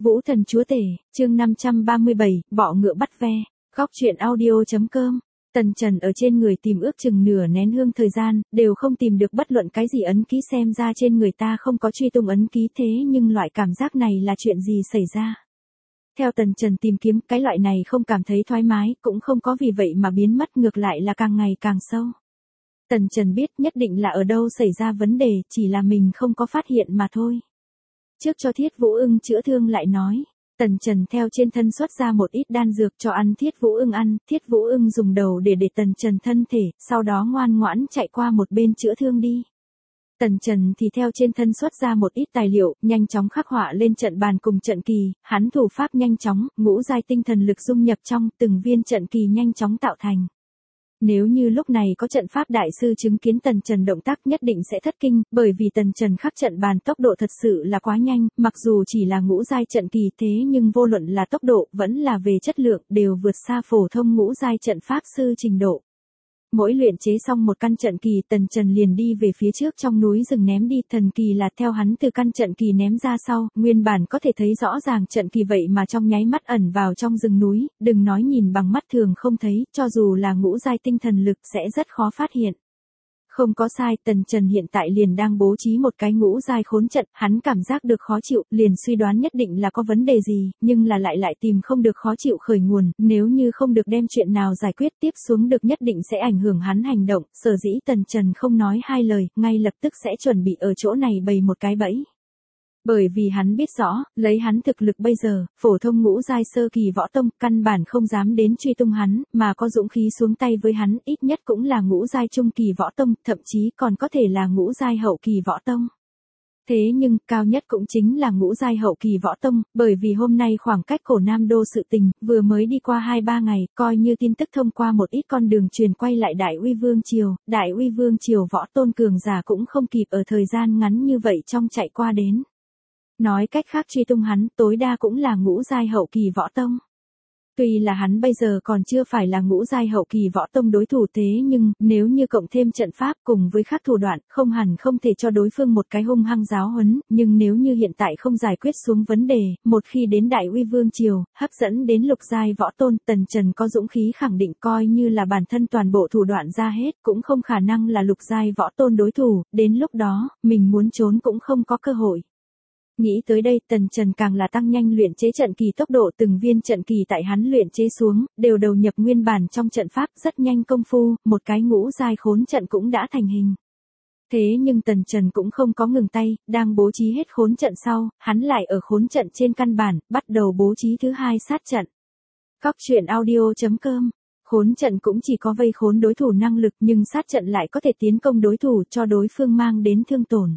Vũ Thần Chúa Tể, chương 537, bọ ngựa bắt ve, góc truyện audio.com. Tần Trần ở trên người tìm ước chừng nửa nén hương thời gian, đều không tìm được bất luận cái gì ấn ký, xem ra trên người ta không có truy tung ấn ký, thế nhưng loại cảm giác này là chuyện gì xảy ra? Theo Tần Trần tìm kiếm, cái loại này không cảm thấy thoải mái, cũng không có vì vậy mà biến mất, ngược lại là càng ngày càng sâu. Tần Trần biết nhất định là ở đâu xảy ra vấn đề, chỉ là mình không có phát hiện mà thôi. Trước cho Thiết Vũ Ưng chữa thương lại nói, Tần Trần theo trên thân xuất ra một ít đan dược cho ăn Thiết Vũ Ưng ăn, Thiết Vũ Ưng dùng đầu để Tần Trần thân thể, sau đó ngoan ngoãn chạy qua một bên chữa thương đi. Tần Trần thì theo trên thân xuất ra một ít tài liệu, nhanh chóng khắc họa lên trận bàn cùng trận kỳ, hắn thủ pháp nhanh chóng, ngũ giai tinh thần lực dung nhập trong, từng viên trận kỳ nhanh chóng tạo thành. Nếu như lúc này có trận pháp đại sư chứng kiến Tần Trần động tác nhất định sẽ thất kinh, bởi vì Tần Trần khắc trận bàn tốc độ thật sự là quá nhanh, mặc dù chỉ là ngũ giai trận kỳ thế nhưng vô luận là tốc độ vẫn là về chất lượng đều vượt xa phổ thông ngũ giai trận pháp sư trình độ. Mỗi luyện chế xong một căn trận kỳ, Tần Trần liền đi về phía trước trong núi rừng ném đi, thần kỳ là theo hắn từ căn trận kỳ ném ra sau, nguyên bản có thể thấy rõ ràng trận kỳ vậy mà trong nháy mắt ẩn vào trong rừng núi, đừng nói nhìn bằng mắt thường không thấy, cho dù là ngũ giai tinh thần lực sẽ rất khó phát hiện. Không có sai, Tần Trần hiện tại liền đang bố trí một cái ngũ giai khốn trận, hắn cảm giác được khó chịu, liền suy đoán nhất định là có vấn đề gì, nhưng là lại tìm không được khó chịu khởi nguồn, nếu như không được đem chuyện nào giải quyết tiếp xuống được nhất định sẽ ảnh hưởng hắn hành động, sở dĩ Tần Trần không nói hai lời, ngay lập tức sẽ chuẩn bị ở chỗ này bày một cái bẫy. Bởi vì hắn biết rõ, lấy hắn thực lực bây giờ, phổ thông ngũ giai sơ kỳ võ tông, căn bản không dám đến truy tung hắn, mà có dũng khí xuống tay với hắn, ít nhất cũng là ngũ giai trung kỳ võ tông, thậm chí còn có thể là ngũ giai hậu kỳ võ tông. Thế nhưng, cao nhất cũng chính là ngũ giai hậu kỳ võ tông, bởi vì hôm nay khoảng cách cổ Nam Đô sự tình, vừa mới đi qua 2-3 ngày, coi như tin tức thông qua một ít con đường truyền quay lại Đại Uy Vương Triều, Đại Uy Vương Triều võ tôn cường giả cũng không kịp ở thời gian ngắn như vậy trong chạy qua đến. Nói cách khác truy tung hắn tối đa cũng là ngũ giai hậu kỳ võ tông. Tuy là hắn bây giờ còn chưa phải là ngũ giai hậu kỳ võ tông đối thủ, thế nhưng nếu như cộng thêm trận pháp cùng với các thủ đoạn không hẳn không thể cho đối phương một cái hung hăng giáo huấn, nhưng nếu như hiện tại không giải quyết xuống vấn đề, một khi đến Đại Uy Vương Triều, hấp dẫn đến lục giai võ tôn, Tần Trần có dũng khí khẳng định coi như là bản thân toàn bộ thủ đoạn ra hết cũng không khả năng là lục giai võ tôn đối thủ, đến lúc đó, mình muốn trốn cũng không có cơ hội. Nghĩ tới đây, Tần Trần càng là tăng nhanh luyện chế trận kỳ tốc độ, từng viên trận kỳ tại hắn luyện chế xuống, đều đầu nhập nguyên bản trong trận pháp, rất nhanh công phu, một cái ngũ giai khốn trận cũng đã thành hình. Thế nhưng Tần Trần cũng không có ngừng tay, đang bố trí hết khốn trận sau, hắn lại ở khốn trận trên căn bản, bắt đầu bố trí thứ hai sát trận. Góc truyện audio.com. Khốn trận cũng chỉ có vây khốn đối thủ năng lực, nhưng sát trận lại có thể tiến công đối thủ, cho đối phương mang đến thương tổn.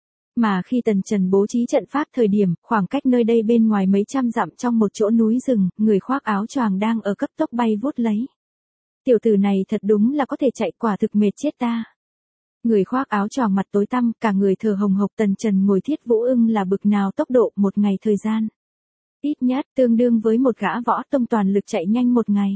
Mà khi Tần Trần bố trí trận pháp thời điểm, khoảng cách nơi đây bên ngoài mấy trăm dặm trong một chỗ núi rừng, người khoác áo choàng đang ở cấp tốc bay vút lấy. Tiểu tử này thật đúng là có thể chạy, quả thực mệt chết ta. Người khoác áo choàng mặt tối tăm, cả người thở hồng hộc. Tần Trần ngồi Thiết Vũ Ưng là bực nào tốc độ, một ngày thời gian. Ít nhất tương đương với một gã võ tông toàn lực chạy nhanh một ngày.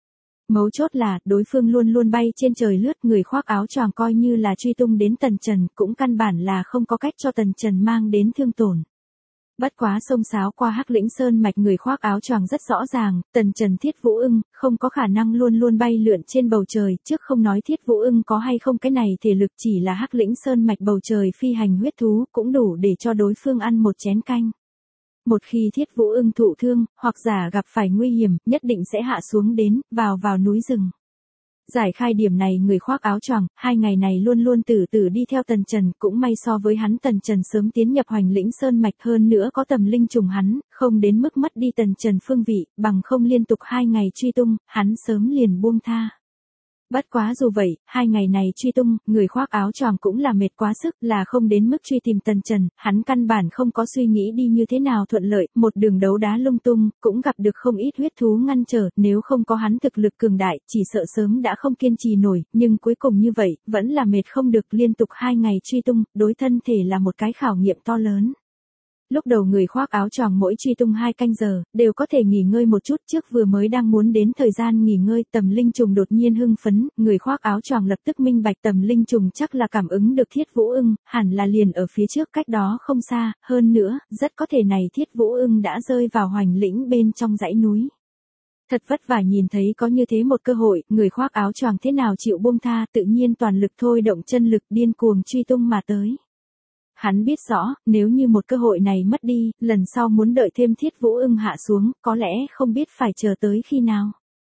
Mấu chốt là, đối phương luôn luôn bay trên trời lướt, người khoác áo choàng coi như là truy tung đến Tần Trần, cũng căn bản là không có cách cho Tần Trần mang đến thương tổn. Bất quá xông xáo qua Hắc Lĩnh Sơn mạch, người khoác áo choàng rất rõ ràng, Tần Trần Thiết Vũ Ưng, không có khả năng luôn luôn bay lượn trên bầu trời, trước không nói Thiết Vũ Ưng có hay không cái này thể lực, chỉ là Hắc Lĩnh Sơn mạch bầu trời phi hành huyết thú, cũng đủ để cho đối phương ăn một chén canh. Một khi Thiết Vũ Ưng thụ thương, hoặc giả gặp phải nguy hiểm, nhất định sẽ hạ xuống đến, vào núi rừng. Giải khai điểm này, người khoác áo choàng, 2 ngày này luôn luôn từ từ đi theo Tần Trần, cũng may so với hắn Tần Trần sớm tiến nhập Hoành Lĩnh Sơn mạch, hơn nữa có tầm linh trùng hắn, không đến mức mất đi Tần Trần phương vị, bằng không liên tục 2 ngày truy tung, hắn sớm liền buông tha. Bất quá dù vậy, 2 ngày này truy tung, người khoác áo choàng cũng là mệt quá sức, là không đến mức truy tìm Tần Trần, hắn căn bản không có suy nghĩ đi như thế nào thuận lợi, một đường đấu đá lung tung, cũng gặp được không ít huyết thú ngăn trở, nếu không có hắn thực lực cường đại, chỉ sợ sớm đã không kiên trì nổi, nhưng cuối cùng như vậy, vẫn là mệt không được, liên tục 2 ngày truy tung, đối thân thể là một cái khảo nghiệm to lớn. Lúc đầu người khoác áo choàng mỗi truy tung 2 canh giờ, đều có thể nghỉ ngơi một chút trước vừa mới đang muốn đến thời gian nghỉ ngơi Tầm Linh Trùng đột nhiên hưng phấn, người khoác áo choàng lập tức minh bạch Tầm Linh Trùng chắc là cảm ứng được Thiết Vũ Ưng, hẳn là liền ở phía trước cách đó không xa, hơn nữa, rất có thể này Thiết Vũ Ưng đã rơi vào hoành lĩnh bên trong dãy núi. Thật vất vả nhìn thấy có như thế một cơ hội, người khoác áo choàng thế nào chịu buông tha tự nhiên toàn lực thôi động chân lực điên cuồng truy tung mà tới. Hắn biết rõ, nếu như một cơ hội này mất đi, lần sau muốn đợi thêm Thiết Vũ Ưng hạ xuống, có lẽ không biết phải chờ tới khi nào.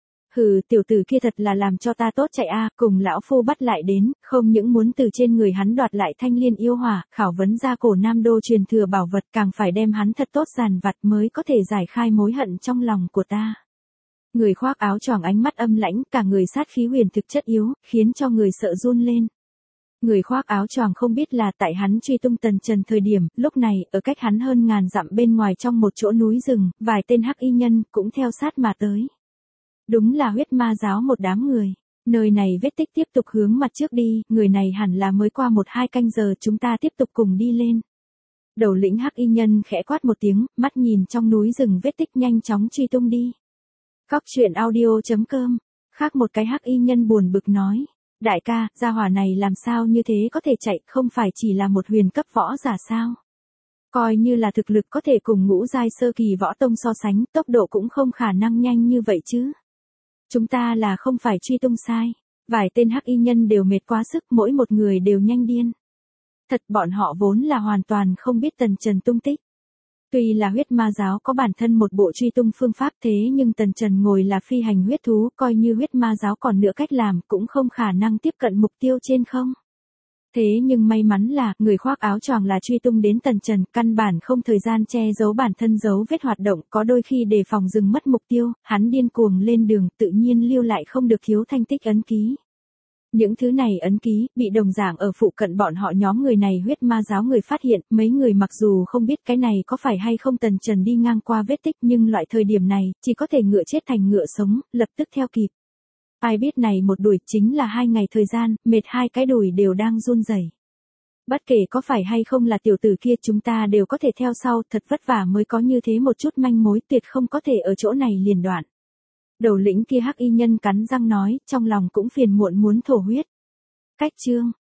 Hừ, tiểu tử kia thật là làm cho ta tốt chạy a, cùng lão phu bắt lại đến, không những muốn từ trên người hắn đoạt lại thanh liên yêu hỏa, khảo vấn ra cổ Nam Đô truyền thừa bảo vật, càng phải đem hắn thật tốt giàn vặt mới có thể giải khai mối hận trong lòng của ta. Người khoác áo choàng ánh mắt âm lãnh, cả người sát khí huyền thực chất yếu, khiến cho người sợ run lên. Người khoác áo choàng không biết là tại hắn truy tung Tần Trần thời điểm, lúc này, ở cách hắn hơn ngàn dặm bên ngoài trong một chỗ núi rừng, vài tên hắc y nhân, cũng theo sát mà tới. Đúng là huyết ma giáo một đám người. Nơi này vết tích tiếp tục hướng mặt trước đi, người này hẳn là mới qua 1-2 canh giờ chúng ta tiếp tục cùng đi lên. Đầu lĩnh hắc y nhân khẽ quát một tiếng, mắt nhìn trong núi rừng vết tích nhanh chóng truy tung đi. Góc truyện audio.com. Khác một cái hắc y nhân buồn bực nói. Đại ca, gia hỏa này làm sao như thế có thể chạy, không phải chỉ là một huyền cấp võ giả sao? Coi như là thực lực có thể cùng ngũ giai sơ kỳ võ tông so sánh, tốc độ cũng không khả năng nhanh như vậy chứ. Chúng ta là không phải truy tung sai. Vài tên hắc y nhân đều mệt quá sức, mỗi một người đều nhanh điên. Thật bọn họ vốn là hoàn toàn không biết Tần Trần tung tích. Tuy là huyết ma giáo có bản thân một bộ truy tung phương pháp thế nhưng Tần Trần ngồi là phi hành huyết thú, coi như huyết ma giáo còn nữa cách làm cũng không khả năng tiếp cận mục tiêu trên không. Thế nhưng may mắn là, người khoác áo choàng là truy tung đến Tần Trần, căn bản không thời gian che giấu bản thân dấu vết hoạt động, có đôi khi đề phòng dừng mất mục tiêu, hắn điên cuồng lên đường, tự nhiên lưu lại không được thiếu thanh tích ấn ký. Những thứ này ấn ký, bị đồng dạng ở phụ cận bọn họ nhóm người này huyết ma giáo người phát hiện, mấy người mặc dù không biết cái này có phải hay không Tần Trần đi ngang qua vết tích nhưng loại thời điểm này, chỉ có thể ngựa chết thành ngựa sống, lập tức theo kịp. Ai biết này một đuổi chính là 2 ngày thời gian, mệt hai cái đùi đều đang run rẩy. Bất kể có phải hay không là tiểu tử kia chúng ta đều có thể theo sau, thật vất vả mới có như thế một chút manh mối tuyệt không có thể ở chỗ này liền đoạn. Đầu lĩnh kia hắc y nhân cắn răng nói, trong lòng cũng phiền muộn muốn thổ huyết. Cách chương